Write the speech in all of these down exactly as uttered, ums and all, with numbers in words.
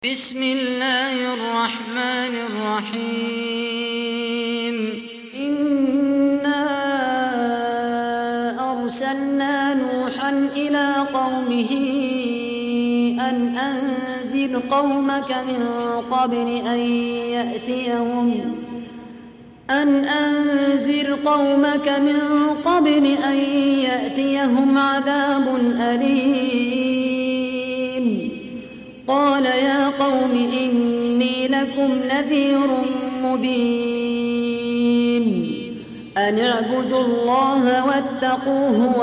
بسم الله الرحمن الرحيم إنا أرسلنا نوحا إلى قومه أن أنذر قومك من قبل أن يأتيهم أن أنذر قومك من قبل أن يأتيهم عذاب أليم. قال يا قوم إني لكم نذير مبين أن اعبدوا الله واتقوه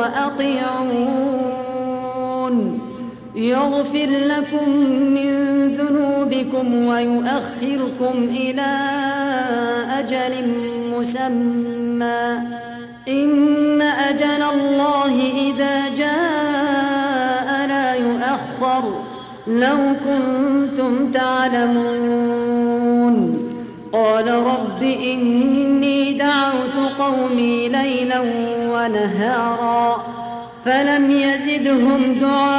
وأطيعون يغفر لكم من ذنوبكم ويؤخركم إلى أجل مسمى إن أجل الله إذا جاء لا يؤخر لو كنتم تعلمون. قال رب إني دعوت قومي ليلا ونهارا فلم يزدهم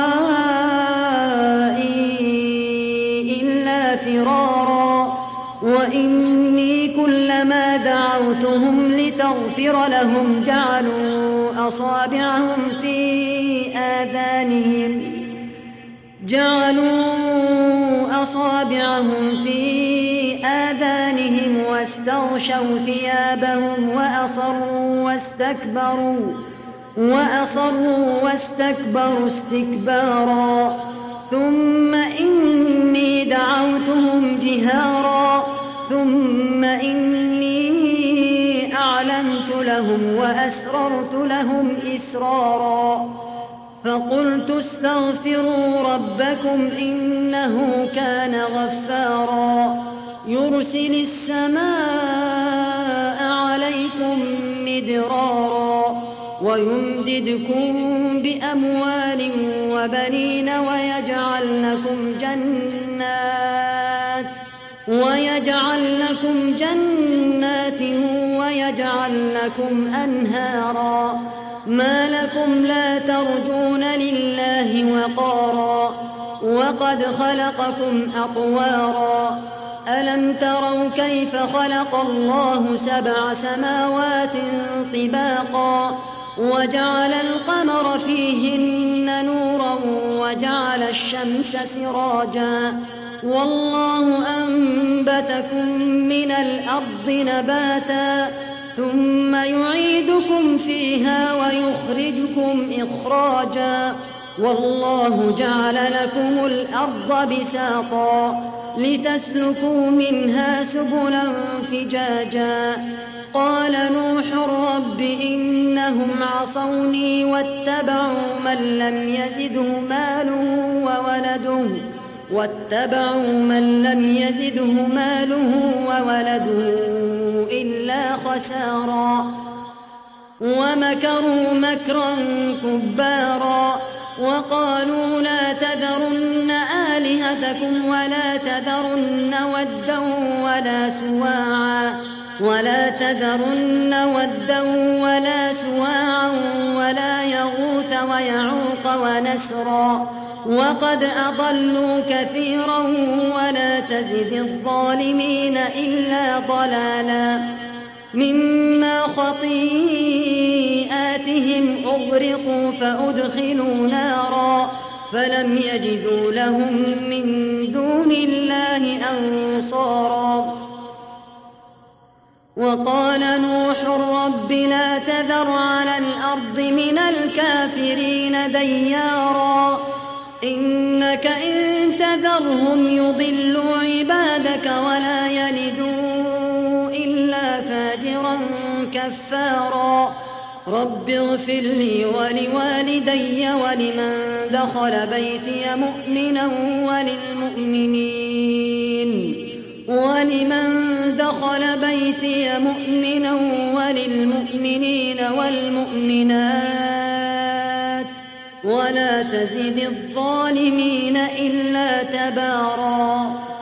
دعائي إلا فرارا وإني كلما دعوتهم لتغفر لهم جعلوا أصابعهم في آذانهم جعلوا أصابعهم في آذانهم واستغشوا ثيابهم وأصروا واستكبروا وأصروا واستكبروا استكبارا ثم إني دعوتهم جهارا ثم إني أعلنت لهم وأسررت لهم إسرارا فقلت استغفروا ربكم إنه كان غفارا يرسل السماء عليكم مدرارا ويمددكم بأموال وبنين ويجعل لكم جنات ويجعل لكم جنات ويجعل لكم أنهارا ما لكم لا ترجون لله وقارا وقد خلقكم أطوارا ألم تروا كيف خلق الله سبع سماوات طباقا وجعل القمر فيهن نورا وجعل الشمس سراجا والله أنبتكم من الأرض نباتا ثم يعيدكم فيها ويخرجكم إخراجا والله جعل لكم الأرض بساطا لتسلكوا منها سبلا فجاجا قال نوح رب إنهم عصوني واتبعوا من لم يزده ماله وولده واتبعوا من لم يزده ماله وولده إلا خسارا ومكروا مكرا كبارا وقالوا لا تذرن آلهتكم ولا تذرن ودا ولا سواعا ولا تذرن ودا ولا سواعا ولا يغوث ويعوق ونسرا وقد أضلوا كثيرا ولا تزد الظالمين إلا ضلالا مما خطيئاتهم أغرقوا فأدخلوا نارا فلم يجدوا لهم من دون الله أنصارا وقال نوح رب لا تذر على الأرض من الكافرين ديارا إنك إن تذرهم يضلوا عبادك ولا يلدوا إلا فاجرا كفارا رب اغفر لي ولوالدي ولمن دخل بيتي مؤمنا وللمؤمنين ولمن دخل بيتي مؤمنا وللمؤمنين والمؤمنات ولا تزد الظالمين إلا تبارا.